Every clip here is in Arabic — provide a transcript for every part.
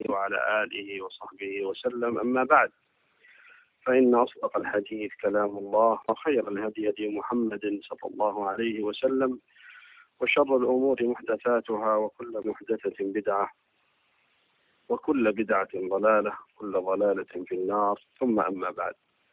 وعلى آله وصحبه وسلم. أما بعد، فإن أصدق الحديث كلام الله، وخير الهدي هدي محمد صلى الله عليه وسلم، وشر الأمور محدثاتها، وكل محدثة بدعة، وكل بدعة ضلالة، كل ضلالة في النار. ثم أما بعد،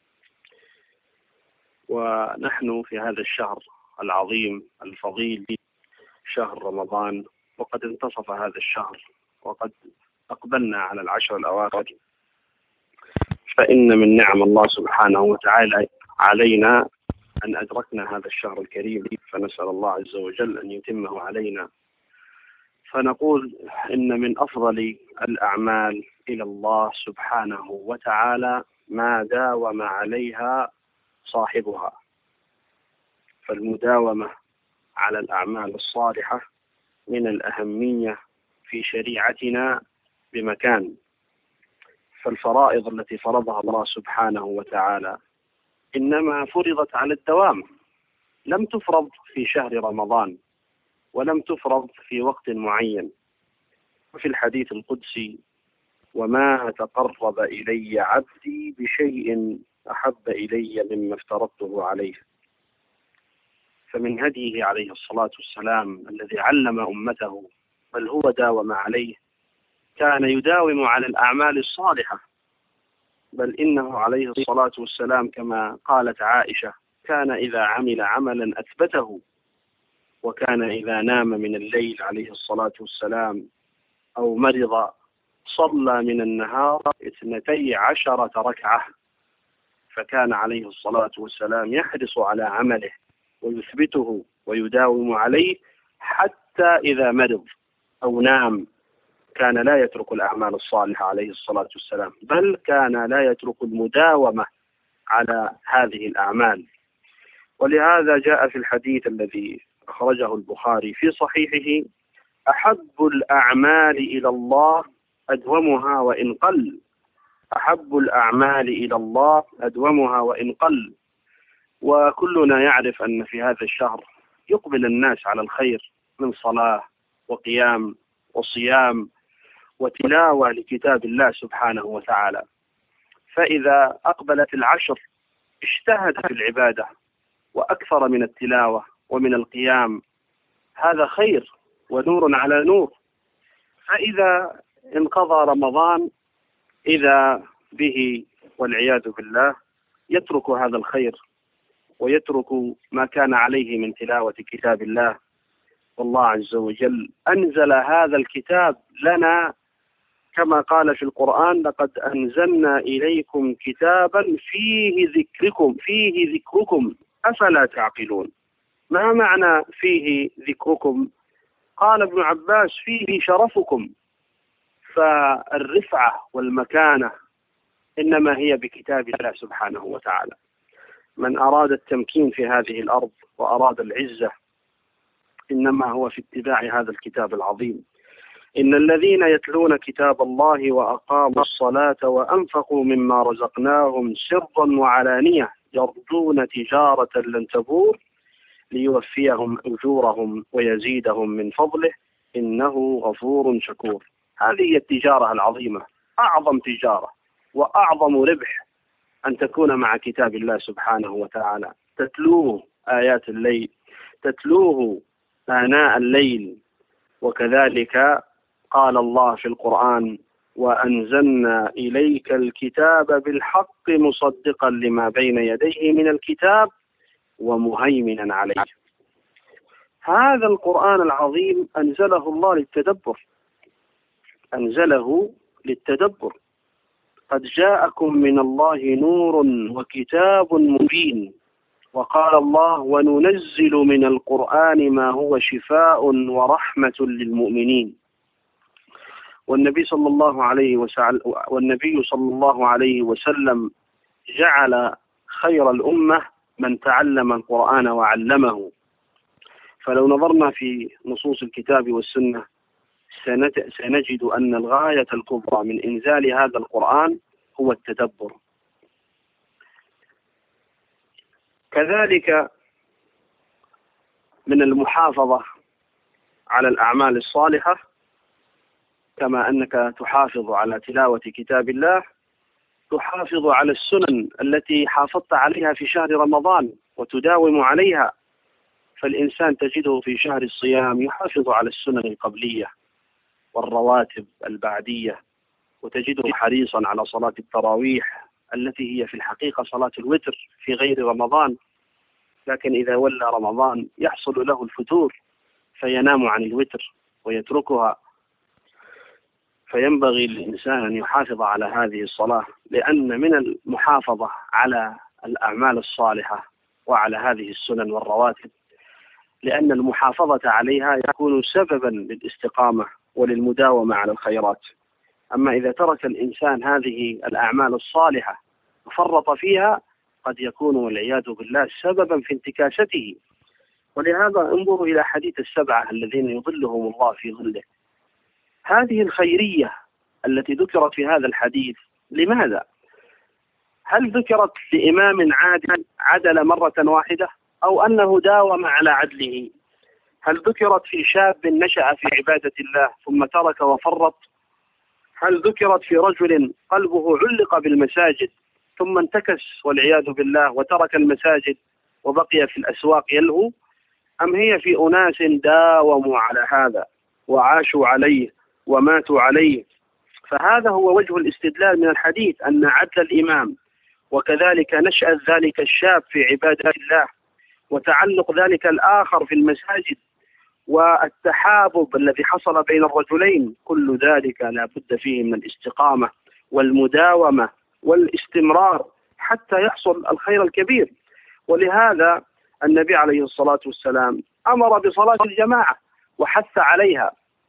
ونحن في هذا الشهر العظيم الفضيل، شهر رمضان، وقد انتصف هذا الشهر وقد أقبلنا على العشر الأواخر. فإن من نعم الله سبحانه وتعالى علينا أن أدركنا هذا الشهر الكريم، فنسأل الله عز وجل أن يتمه علينا. فنقول إن من أفضل الأعمال إلى الله سبحانه وتعالى ما داوم عليها صاحبها. فالمداومة على الأعمال الصالحة من الأهمية في شريعتنا بمكان. فالفرائض التي فرضها الله سبحانه وتعالى إنما فرضت على الدوام، لم تفرض في شهر رمضان، ولم تفرض في وقت معين. وفي الحديث القدسي: وما تقرب إلي عبدي بشيء أحب إلي مما افترضته عليه. فمن هديه عليه الصلاة والسلام الذي علم أمته، بل هو داوم عليه، كان يداوم على الأعمال الصالحة. بل إنه عليه الصلاة والسلام كما قالت عائشة: كان إذا عمل عملا أثبته، وكان إذا نام من الليل عليه الصلاة والسلام أو مرض صلى من النهار 12 ركعة. فكان عليه الصلاة والسلام يحرص على عمله ويثبته ويداوم عليه، حتى إذا مرض أو نام كان لا يترك الأعمال الصالحة عليه الصلاة والسلام، بل كان لا يترك المداومة على هذه الأعمال. ولهذا جاء في الحديث الذي أخرجه البخاري في صحيحه: أحب الأعمال إلى الله أدومها وإن قل. أحب الأعمال إلى الله أدومها وإن قل. وكلنا يعرف أن في هذا الشهر يقبل الناس على الخير من صلاة وقيام وصيام وتلاوة لكتاب الله سبحانه وتعالى. فإذا أقبلت العشر اجتهد في العبادة وأكثر من التلاوة ومن القيام، هذا خير ونور على نور. فإذا انقضى رمضان إذا به والعياذ بالله يترك هذا الخير ويترك ما كان عليه من تلاوة كتاب الله. والله عز وجل أنزل هذا الكتاب لنا كما قال في القرآن: لقد أنزلنا إليكم كتابا فيه ذكركم أفلا تعقلون. ما معنى فيه ذكركم؟ قال ابن عباس: فيه شرفكم. فالرفعة والمكانة إنما هي بكتاب الله سبحانه وتعالى. من أراد التمكين في هذه الأرض وأراد العزة إنما هو في اتباع هذا الكتاب العظيم. إن الذين يتلون كتاب الله وأقاموا الصلاة وأنفقوا مما رزقناهم سرا وعلانية يرجون تجارة لن تبور ليوفيهم أجورهم ويزيدهم من فضله إنه غفور شكور. هذه هي التجارة العظيمة، أعظم تجارة وأعظم ربح أن تكون مع كتاب الله سبحانه وتعالى، تتلوه آيات الليل، تتلوه آناء الليل. وكذلك قال الله في القرآن: وأنزلنا إليك الكتاب بالحق مصدقا لما بين يديه من الكتاب ومهيمنا عليه. هذا القرآن العظيم أنزله الله للتدبر، أنزله للتدبر. قد جاءكم من الله نور وكتاب مبين. وقال الله: وننزل من القرآن ما هو شفاء ورحمة للمؤمنين. والنبي صلى الله عليه وسلم جعل خير الأمة من تعلم القرآن وعلمه. فلو نظرنا في نصوص الكتاب والسنة سنجد أن الغاية الكبرى من إنزال هذا القرآن هو التدبر. كذلك من المحافظة على الأعمال الصالحة كما أنك تحافظ على تلاوة كتاب الله تحافظ على السنن التي حافظت عليها في شهر رمضان وتداوم عليها. فالإنسان تجده في شهر الصيام يحافظ على السنن القبلية والرواتب البعدية، وتجده حريصا على صلاة التراويح التي هي في الحقيقة صلاة الوتر في غير رمضان، لكن إذا ولى رمضان يحصل له الفتور فينام عن الوتر ويتركها. فينبغي للإنسان أن يحافظ على هذه الصلاة، لأن من المحافظة على الأعمال الصالحة وعلى هذه السنن والرواتب، لأن المحافظة عليها يكون سببا للاستقامة وللمداومة على الخيرات. أما إذا ترك الإنسان هذه الأعمال الصالحة وفرط فيها قد يكون والعياذ بالله سببا في انتكاسته. ولهذا انظروا إلى حديث السبعة الذين يظلهم الله في ظله. هذه الخيرية التي ذكرت في هذا الحديث لماذا؟ هل ذكرت لإمام عدل مرة واحدة أو أنه داوم على عدله؟ هل ذكرت في شاب نشأ في عبادة الله ثم ترك وفرط؟ هل ذكرت في رجل قلبه علق بالمساجد ثم انتكس والعياذ بالله وترك المساجد وبقي في الأسواق يلهو؟ أم هي في أناس داوموا على هذا وعاشوا عليه وماتوا عليه؟ فهذا هو وجه الاستدلال من الحديث، أن عدل الإمام وكذلك نشأة ذلك الشاب في عبادة الله وتعلق ذلك الآخر في المساجد والتحابب الذي حصل بين الرجلين، كل ذلك لا بد فيه من الاستقامة والمداومة والاستمرار حتى يحصل الخير الكبير. ولهذا النبي عليه الصلاة والسلام أمر بصلاة الجماعة وحث عليها،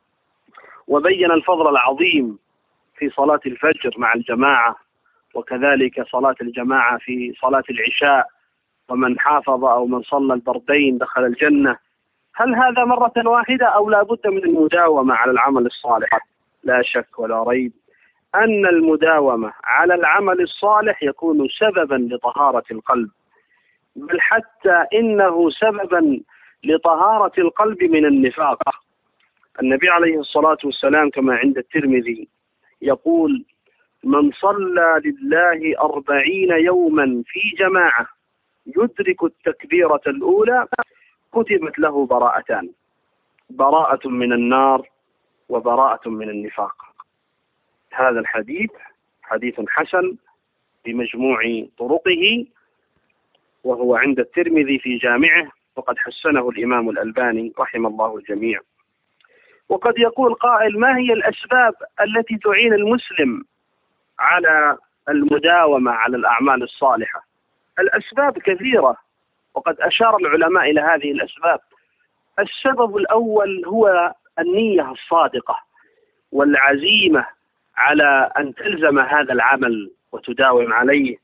وبين الفضل العظيم في صلاة الفجر مع الجماعة، وكذلك صلاة الجماعة في صلاة العشاء، ومن حافظ أو من صلى البردين دخل الجنة. هل هذا مرة واحدة أو لا بد من المداومة على العمل الصالح؟ لا شك ولا ريب أن المداومة على العمل الصالح يكون سببا لطهارة القلب، بل حتى إنه سببا لطهارة القلب من النفاق. النبي عليه الصلاة والسلام كما عند الترمذي يقول: من صلى لله 40 يوما في جماعة يدرك التكبيرة الأولى كتبت له براءتان، براءة من النار وبراءة من النفاق. هذا الحديث حديث حسن بمجموع طرقه، وهو عند الترمذي في جامعه، وقد حسنه الإمام الألباني رحم الله الجميع. وقد يقول قائل: ما هي الأسباب التي تعين المسلم على المداومة على الأعمال الصالحة؟ الأسباب كثيرة، وقد أشار العلماء إلى هذه الأسباب. السبب الأول هو النية الصادقة والعزيمة على أن تلزم هذا العمل وتداوم عليه،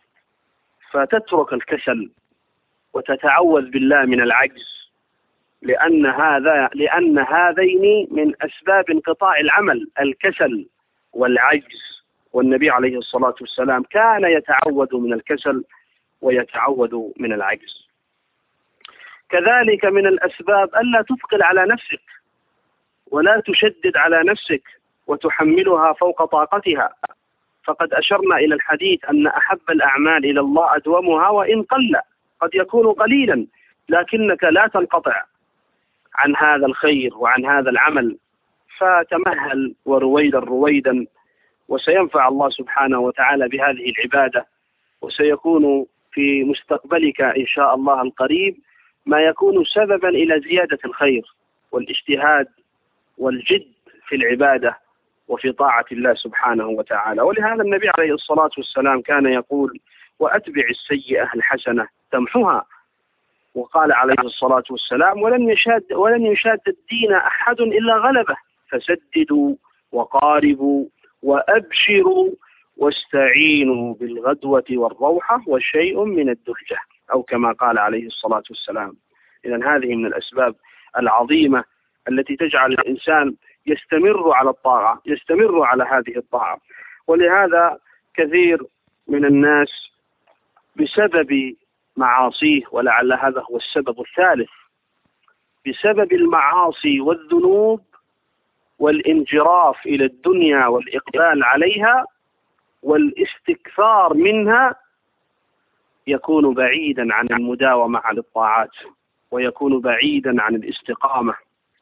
فتترك الكسل وتتعوذ بالله من العجز، لأن هذين من أسباب انقطاع العمل، الكسل والعجز. والنبي عليه الصلاة والسلام كان يتعوذ من الكسل ويتعوذ من العجز. كذلك من الأسباب ألا تثقل على نفسك ولا تشدد على نفسك وتحملها فوق طاقتها، فقد أشرنا إلى الحديث أن أحب الأعمال إلى الله أدومها وإن قل، قد يكون قليلا لكنك لا تنقطع عن هذا الخير وعن هذا العمل، فتمهل رويدا وسينفع الله سبحانه وتعالى بهذه العبادة، وسيكون في مستقبلك إن شاء الله القريب ما يكون سببا إلى زيادة الخير والاجتهاد والجد في العبادة وفي طاعة الله سبحانه وتعالى. ولهذا النبي عليه الصلاة والسلام كان يقول: وأتبع السيئة الحسنة تمحها. وقال عليه الصلاة والسلام: ولن يشاد الدين أحد إلا غلبه، فسددوا وقاربوا وأبشروا واستعينوا بالغدوة والروحة وشيء من الدهجة، أو كما قال عليه الصلاة والسلام. إذن هذه من الأسباب العظيمة التي تجعل الإنسان يستمر على الطاعة، يستمر على هذه الطاعة. ولهذا كثير من الناس بسبب معاصيه، ولعل هذا هو السبب الثالث، بسبب المعاصي والذنوب والانجراف إلى الدنيا والإقبال عليها والاستكثار منها يكون بعيدا عن المداومة على الطاعات، ويكون بعيدا عن الاستقامة.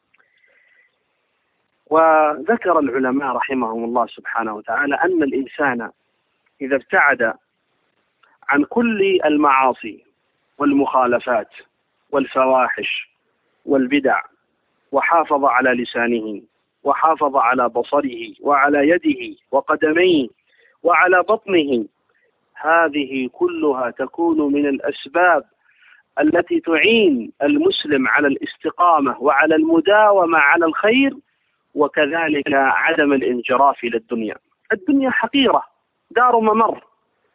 وذكر العلماء رحمهم الله سبحانه وتعالى أن الإنسان إذا ابتعد عن كل المعاصي والمخالفات والفواحش والبدع، وحافظ على لسانه، وحافظ على بصره، وعلى يده وقدميه، وعلى بطنه، هذه كلها تكون من الأسباب التي تعين المسلم على الاستقامة وعلى المداومة على الخير، وكذلك عدم الانجراف إلى الدنيا. الدنيا حقيرة، دار ممر.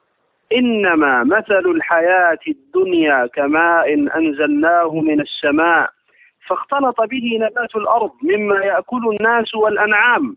إنما مثل الحياة الدنيا كماء أنزلناه من السماء فاختلط به نبات الأرض مما يأكل الناس والأنعام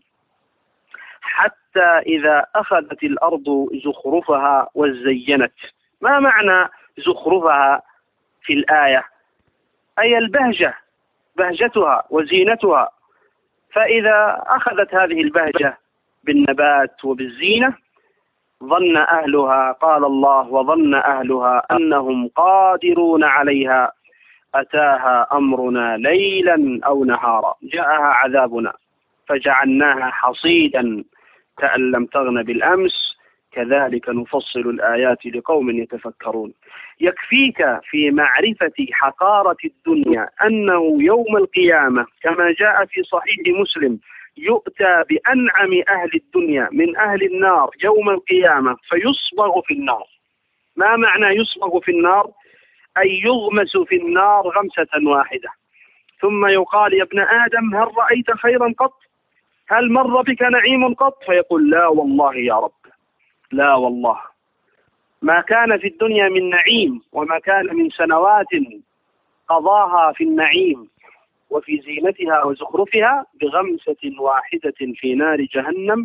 حتى إذا أخذت الأرض زخرفها وزينت. ما معنى زخرفها في الآية؟ أي البهجة، بهجتها وزينتها. فإذا أخذت هذه البهجة بالنبات وبالزينة ظن أهلها، قال الله: وظن أهلها أنهم قادرون عليها أتاها أمرنا ليلا أو نهارا جاءها عذابنا فجعلناها حصيدا كأن لم تغن بالأمس كذلك نفصل الآيات لقوم يتفكرون. يكفيك في معرفة حقارة الدنيا أنه يوم القيامة كما جاء في صحيح مسلم يؤتى بأنعم أهل الدنيا من أهل النار يوم القيامة فيصبغ في النار. ما معنى يصبغ في النار؟ أي يغمس في النار غمسة واحدة، ثم يقال: يا ابن آدم هل رأيت خيرا قط؟ هل مر بك نعيم قط؟ فيقول: لا والله يا رب، لا والله ما كان في الدنيا من نعيم، وما كان من سنوات قضاها في النعيم وفي زينتها وزخرفها بغمسة واحدة في نار جهنم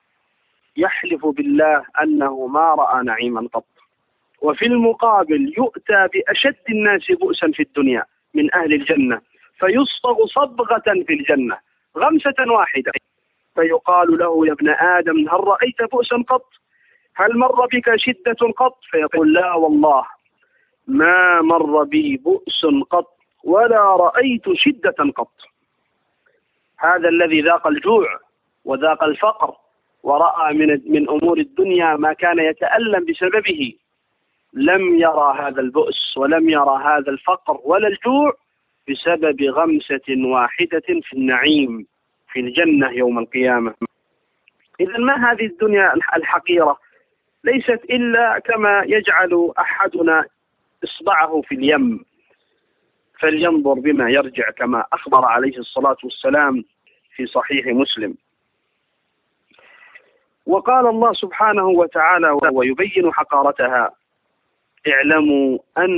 يحلف بالله أنه ما رأى نعيما قط. وفي المقابل يؤتى بأشد الناس بؤسا في الدنيا من أهل الجنة فيصبغ صبغة في الجنة غمسة واحدة، فيقال له: يا ابن آدم هل رأيت بؤسا قط؟ هل مر بك شدة قط؟ فيقول: لا والله ما مر بي بؤس قط ولا رأيت شدة قط. هذا الذي ذاق الجوع وذاق الفقر ورأى من أمور الدنيا ما كان يتألم بسببه لم يرى هذا البؤس ولم يرى هذا الفقر ولا الجوع بسبب غمسة واحدة في النعيم في الجنة يوم القيامة. إذا ما هذه الدنيا الحقيرة؟ ليست إلا كما يجعل أحدنا إصبعه في اليم فلينظر بما يرجع، كما أخبر عليه الصلاة والسلام في صحيح مسلم. وقال الله سبحانه وتعالى ويبين حقارتها: اعلموا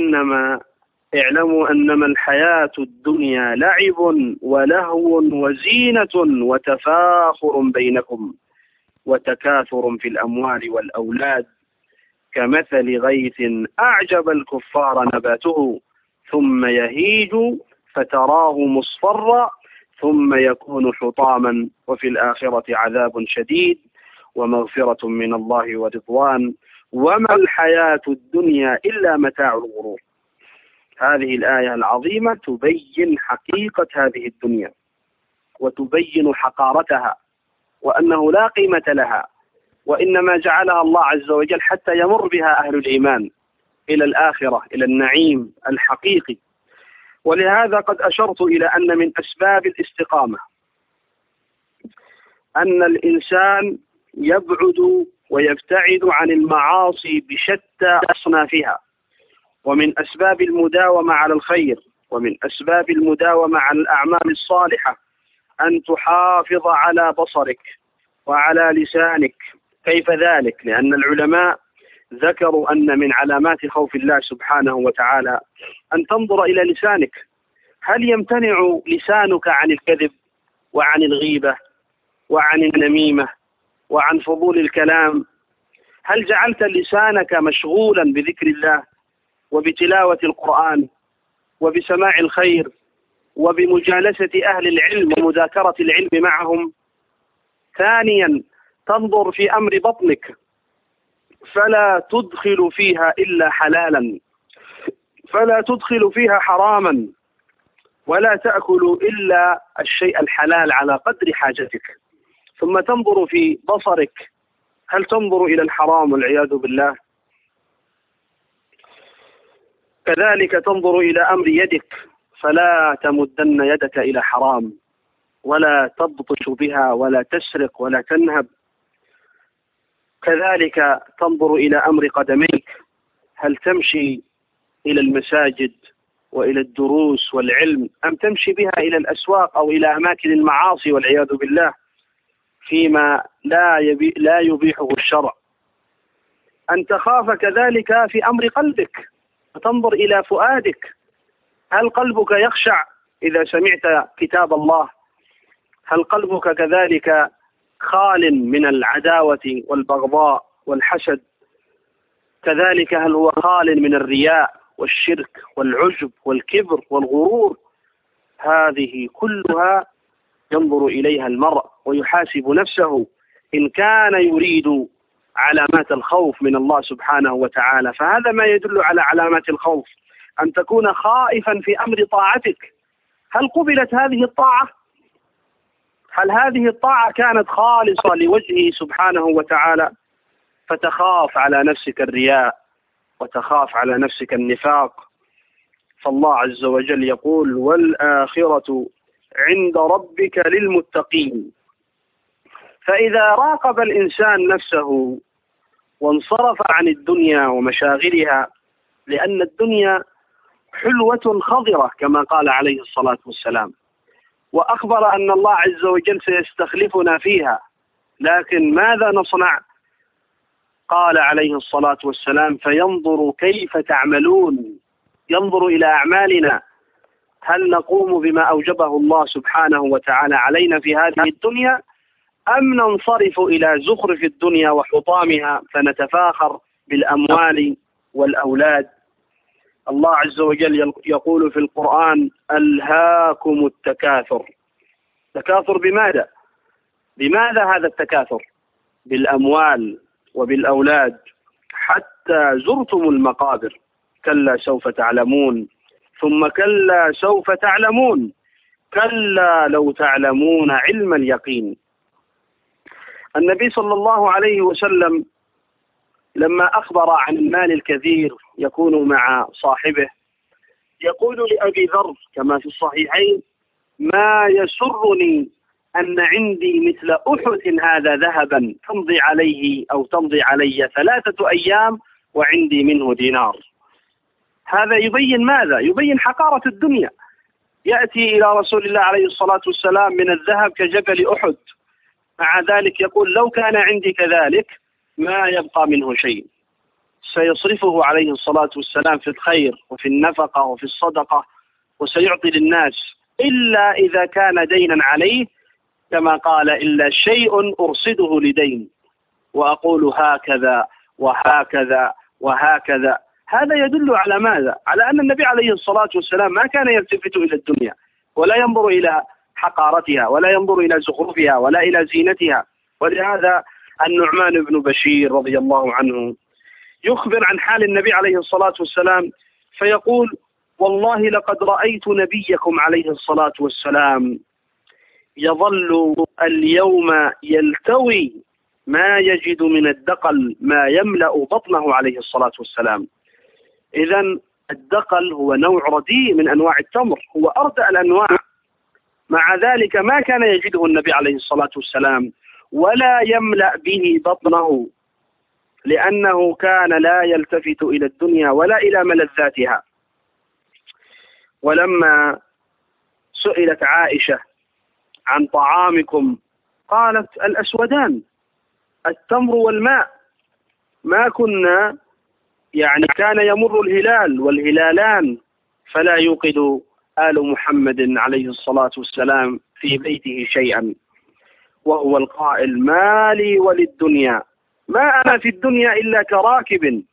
أنما الحياة الدنيا لعب ولهو وزينة وتفاخر بينكم وتكاثر في الأموال والأولاد كمثل غيث أعجب الكفار نباته ثم يهيج فتراه مصفرا ثم يكون حطاما وفي الآخرة عذاب شديد ومغفرة من الله ورضوان وما الحياة الدنيا إلا متاع الغرور. هذه الآية العظيمة تبين حقيقة هذه الدنيا وتبين حقارتها وأنه لا قيمة لها، وإنما جعلها الله عز وجل حتى يمر بها أهل الإيمان إلى الآخرة، إلى النعيم الحقيقي. ولهذا قد أشرت إلى أن من أسباب الاستقامة أن الإنسان يبعد ويبتعد عن المعاصي بشتى أصنافها. ومن أسباب المداومة على الخير ومن أسباب المداومة على الأعمال الصالحة أن تحافظ على بصرك وعلى لسانك. كيف ذلك؟ لأن العلماء ذكروا أن من علامات خوف الله سبحانه وتعالى أن تنظر إلى لسانك. هل يمتنع لسانك عن الكذب وعن الغيبة وعن النميمة وعن فضول الكلام؟ هل جعلت لسانك مشغولا بذكر الله وبتلاوة القرآن وبسماع الخير وبمجالسة أهل العلم ومذاكرة العلم معهم. ثانيا تنظر في أمر بطنك فلا تدخل فيها إلا حلالا، فلا تدخل فيها حراما، ولا تأكل إلا الشيء الحلال على قدر حاجتك. ثم تنظر في بصرك، هل تنظر إلى الحرام والعياذ بالله؟ كذلك تنظر إلى أمر يدك، فلا تمدن يدك إلى حرام، ولا تبطش بها، ولا تسرق، ولا تنهب. كذلك تنظر إلى أمر قدميك، هل تمشي إلى المساجد وإلى الدروس والعلم، أم تمشي بها إلى الأسواق أو إلى أماكن المعاصي والعياذ بالله فيما لا يبيحه الشرع. أن تخاف كذلك في أمر قلبك، وتنظر إلى فؤادك، هل قلبك يخشع إذا سمعت كتاب الله؟ هل قلبك كذلك خال من العداوة والبغضاء والحسد؟ كذلك هل هو خال من الرياء والشرك والعجب والكبر والغرور؟ هذه كلها ينظر إليها المرء ويحاسب نفسه إن كان يريد علامات الخوف من الله سبحانه وتعالى. فهذا ما يدل على علامات الخوف، أن تكون خائفا في أمر طاعتك. هل قبلت هذه الطاعة؟ هل هذه الطاعة كانت خالصة لوجهه سبحانه وتعالى؟ فتخاف على نفسك الرياء، وتخاف على نفسك النفاق. فالله عز وجل يقول: والآخرة عند ربك للمتقين. فإذا راقب الإنسان نفسه وانصرف عن الدنيا ومشاغلها، لأن الدنيا حلوة خضرة كما قال عليه الصلاة والسلام، وأخبر أن الله عز وجل سيستخلفنا فيها، لكن ماذا نصنع؟ قال عليه الصلاة والسلام: فينظر كيف تعملون، ينظر إلى أعمالنا، هل نقوم بما أوجبه الله سبحانه وتعالى علينا في هذه الدنيا، أم ننصرف إلى زخرف الدنيا وحطامها فنتفاخر بالأموال والأولاد. الله عز وجل يقول في القرآن: ألهاكم التكاثر. تكاثر بماذا؟ بماذا هذا التكاثر؟ بالأموال وبالأولاد، حتى زرتم المقابر. كلا سوف تعلمون، ثم كلا سوف تعلمون، كلا لو تعلمون علم اليقين. النبي صلى الله عليه وسلم لما أخبر عن المال الكثير يكون مع صاحبه، يقول لأبي ذر كما في الصحيحين: ما يسرني أن عندي مثل أحد هذا ذهبا تمضي عليه أو تمضي علي 3 أيام وعندي منه دينار. هذا يبين ماذا؟ يبين حقارة الدنيا. يأتي إلى رسول الله عليه الصلاة والسلام من الذهب كجبل أحد، مع ذلك يقول: لو كان عندي كذلك ما يبقى منه شيء. سيصرفه عليه الصلاة والسلام في الخير وفي النفقة وفي الصدقة، وسيعطي للناس، إلا إذا كان دينا عليه، كما قال: إلا شيء أرصده لدين وأقول هكذا وهكذا وهكذا. هذا يدل على ماذا؟ على أن النبي عليه الصلاة والسلام ما كان يلتفت إلى الدنيا، ولا ينظر إلى حقارتها، ولا ينظر إلى زخرفها، ولا إلى زينتها. ولهذا النعمان بن بشير رضي الله عنه يخبر عن حال النبي عليه الصلاة والسلام فيقول: والله لقد رأيت نبيكم عليه الصلاة والسلام يظل اليوم يلتوي ما يجد من الدقل ما يملأ بطنه عليه الصلاة والسلام. إذن الدقل هو نوع رديء من أنواع التمر، هو أردأ الأنواع، مع ذلك ما كان يجده النبي عليه الصلاة والسلام ولا يملأ به بطنه، لأنه كان لا يلتفت إلى الدنيا ولا إلى ملذاتها. ولما سئلت عائشة عن طعامكم قالت: الأسودان، التمر والماء. ما كنا كان يمر الهلال والهلالان فلا يوقد آل محمد عليه الصلاة والسلام في بيته شيئا، وهو القائل: ما لي وللدنيا، ما أنا في الدنيا إلا كراكب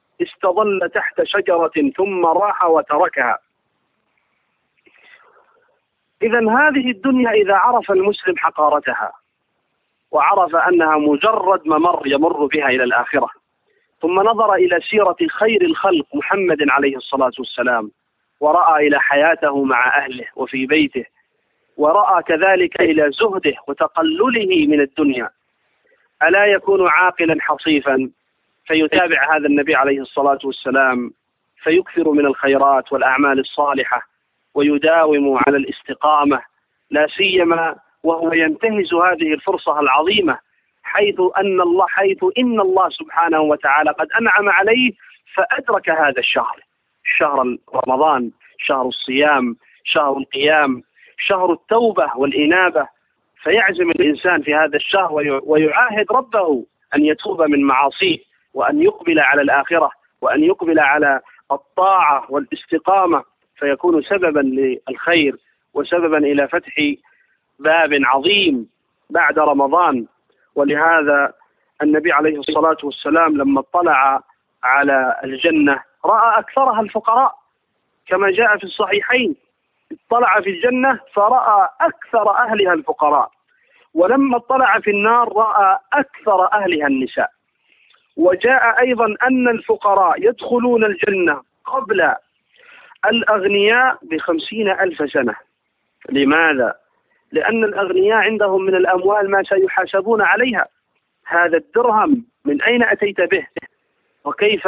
استظل تحت شجرة ثم راح وتركها. إذا هذه الدنيا إذا عرف المسلم حقارتها وعرف أنها مجرد ممر يمر بها إلى الآخرة، ثم نظر إلى سيرة خير الخلق محمد عليه الصلاة والسلام، ورأى إلى حياته مع أهله وفي بيته، ورأى كذلك إلى زهده وتقلله من الدنيا، ألا يكون عاقلا حصيفا فيتابع هذا النبي عليه الصلاة والسلام فيكثر من الخيرات والأعمال الصالحة ويداوم على الاستقامة، لا سيما وهو ينتهز هذه الفرصة العظيمة حيث إن الله سبحانه وتعالى قد أنعم عليه فأدرك هذا الشهر، شهر رمضان، شهر الصيام، شهر القيام، شهر التوبة والإنابة، فيعزم الإنسان في هذا الشهر ويعاهد ربه أن يتوب من معاصيه وأن يقبل على الآخرة وأن يقبل على الطاعة والاستقامة، فيكون سببا للخير وسببا إلى فتح باب عظيم بعد رمضان. ولهذا النبي عليه الصلاة والسلام لما اطلع على الجنة رأى أكثرها الفقراء كما جاء في الصحيحين، اطلع في الجنة فرأى أكثر أهلها الفقراء، ولما اطلع في النار رأى أكثر أهلها النساء. وجاء أيضا أن الفقراء يدخلون الجنة قبل الأغنياء ب50,000 سنة. لماذا؟ لأن الأغنياء عندهم من الأموال ما سيحاسبون عليها. هذا الدرهم من أين أتيت به؟ وكيف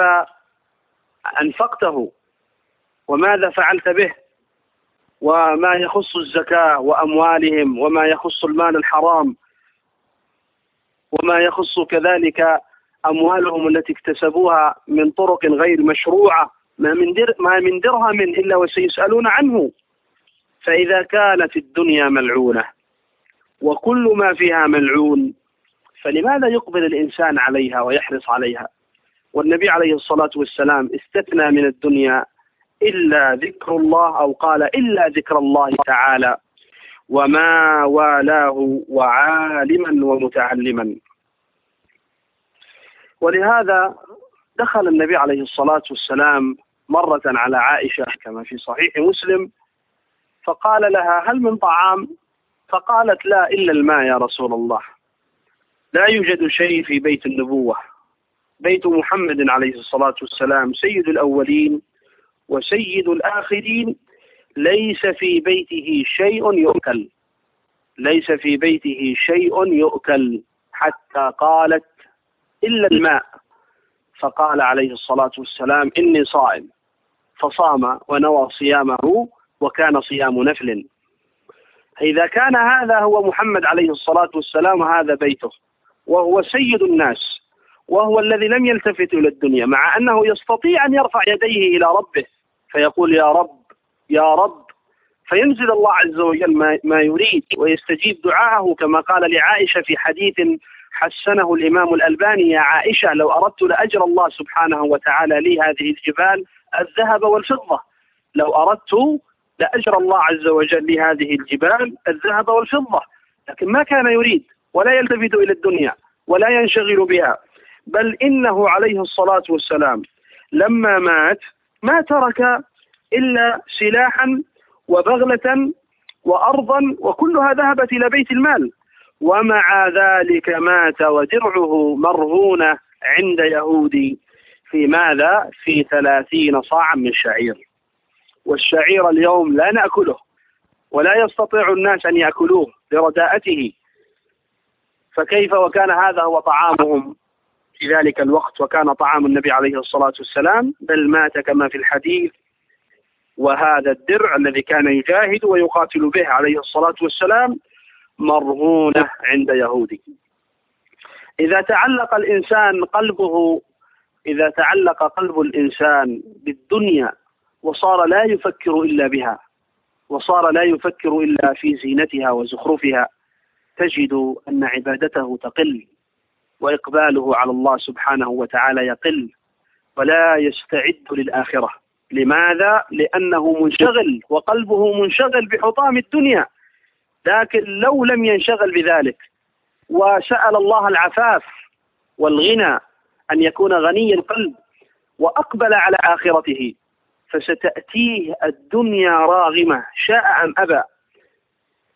أنفقته؟ وماذا فعلت به؟ وما يخص الزكاة وأموالهم، وما يخص المال الحرام، وما يخص كذلك أموالهم التي اكتسبوها من طرق غير مشروعة، ما من درهم إلا وسيسألون عنه. فإذا كانت الدنيا ملعونة وكل ما فيها ملعون، فلماذا يقبل الإنسان عليها ويحرص عليها؟ والنبي عليه الصلاة والسلام استثنى من الدنيا إلا ذكر الله، أو قال إلا ذكر الله تعالى وما والاه وعالما ومتعلما. ولهذا دخل النبي عليه الصلاة والسلام مرة على عائشة كما في صحيح مسلم، فقال لها: هل من طعام؟ فقالت: لا إلا الماء يا رسول الله، لا يوجد شيء في بيت النبوة، بيت محمد عليه الصلاة والسلام سيد الأولين وسيد الآخرين، ليس في بيته شيء يؤكل، ليس في بيته شيء يؤكل، حتى قالت: إلا الماء. فقال عليه الصلاة والسلام: إني صائم، فصام ونوى صيامه وكان صيام نفل. إذا كان هذا هو محمد عليه الصلاة والسلام وهذا بيته وهو سيد الناس وهو الذي لم يلتفت إلى الدنيا، مع أنه يستطيع أن يرفع يديه إلى ربه فيقول: يا رب يا رب، فينزل الله عز وجل ما يريد ويستجيب دعاءه، كما قال لعائشة في حديث حسنه الإمام الألباني: يا عائشة، لو أردت لأجر الله سبحانه وتعالى لي هذه الجبال الذهب والفضة، لو أردت لأجر الله عز وجل لي هذه الجبال الذهب والفضة، لكن ما كان يريد ولا يلتفت إلى الدنيا ولا ينشغل بها، بل إنه عليه الصلاة والسلام لما مات ما ترك إلا سلاحا وبغلة وأرضا، وكلها ذهبت إلى بيت المال، ومع ذلك مات ودرعه مرهونة عند يهودي في ماذا؟ في 30 صاعا من شعير. والشعير اليوم لا نأكله ولا يستطيع الناس أن يأكلوه لرداءته، فكيف وكان هذا هو طعامهم في ذلك الوقت، وكان طعام النبي عليه الصلاة والسلام، بل مات كما في الحديث وهذا الدرع الذي كان يجاهد ويقاتل به عليه الصلاة والسلام مرهونة عند يهودي. إذا تعلق قلب الإنسان بالدنيا وصار لا يفكر إلا بها، وصار لا يفكر إلا في زينتها وزخرفها، تجد أن عبادته تقل وإقباله على الله سبحانه وتعالى يقل، ولا يستعد للآخرة. لماذا؟ لأنه منشغل وقلبه منشغل بحطام الدنيا. لكن لو لم ينشغل بذلك وسأل الله العفاف والغنى، أن يكون غني القلب وأقبل على آخرته، فستأتيه الدنيا راغمة شاء أم أبى،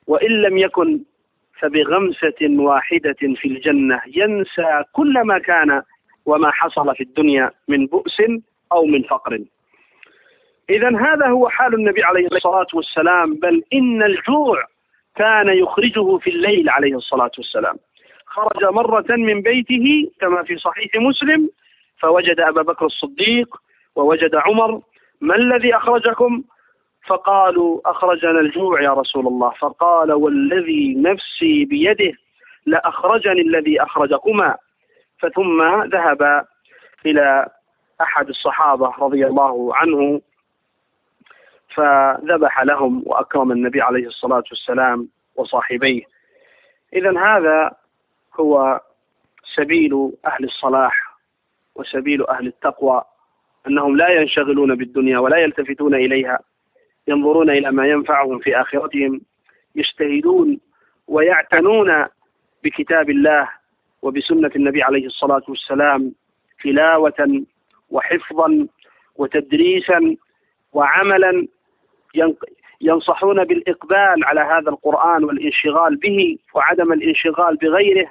وإن لم يكن فبغمسة واحدة في الجنة ينسى كل ما كان وما حصل في الدنيا من بؤس أو من فقر. إذن هذا هو حال النبي عليه الصلاة والسلام، بل إن الجوع كان يخرجه في الليل عليه الصلاة والسلام. خرج مرة من بيته كما في صحيح مسلم فوجد أبا بكر الصديق ووجد عمر: ما الذي أخرجكم؟ فقالوا: أخرجنا الجوع يا رسول الله. فقال: والذي نفسي بيده لأخرجني الذي أخرجكما. فثم ذهب إلى أحد الصحابة رضي الله عنه فذبح لهم وأكرم النبي عليه الصلاة والسلام وصاحبيه. إذن هذا هو سبيل أهل الصلاح وسبيل أهل التقوى، أنهم لا ينشغلون بالدنيا ولا يلتفتون إليها، ينظرون إلى ما ينفعهم في آخرتهم، يجتهدون ويعتنون بكتاب الله وبسنة النبي عليه الصلاة والسلام تلاوة وحفظا وتدريسا وعملا، ينصحون بالإقبال على هذا القرآن والانشغال به وعدم الانشغال بغيره.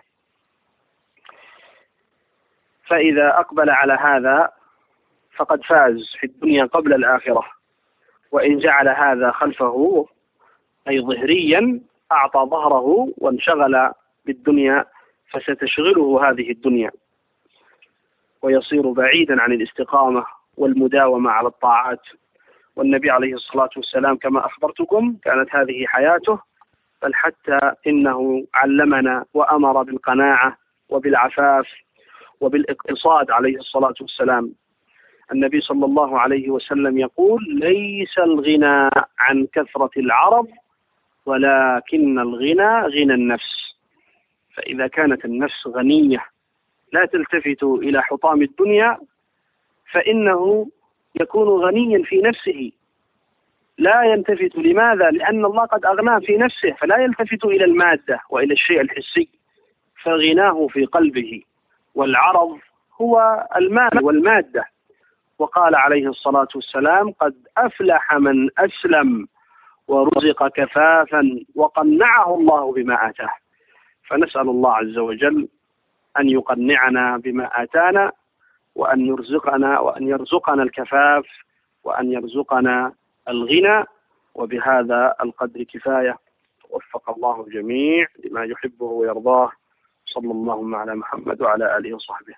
فإذا أقبل على هذا فقد فاز في الدنيا قبل الآخرة، وإن جعل هذا خلفه أي ظهريا أعطى ظهره وانشغل بالدنيا فستشغله هذه الدنيا ويصير بعيدا عن الاستقامة والمداومة على الطاعات. والنبي عليه الصلاة والسلام كما أخبرتكم كانت هذه حياته، بل حتى إنه علمنا وأمر بالقناعة وبالعفاف وبالاقتصاد عليه الصلاة والسلام. النبي صلى الله عليه وسلم يقول: ليس الغنى عن كثرة العرض ولكن الغنى غنى النفس. فإذا كانت النفس غنية لا تلتفت إلى حطام الدنيا فإنه يكون غنيا في نفسه، لا يلتفت. لماذا؟ لأن الله قد أغناه في نفسه، فلا يلتفت إلى المادة وإلى الشيء الحسي، فغناه في قلبه. والعرض هو المال والمادة. وقال عليه الصلاة والسلام: قد أفلح من أسلم ورزق كفافا وقنعه الله بما آتاه. فنسأل الله عز وجل أن يقنعنا بما آتانا، وأن يرزقنا الكفاف، وأن يرزقنا الغنى. وبهذا القدر كفاية. وفق الله الجميع لما يحبه ويرضاه. صلى الله على محمد وعلى آله وصحبه.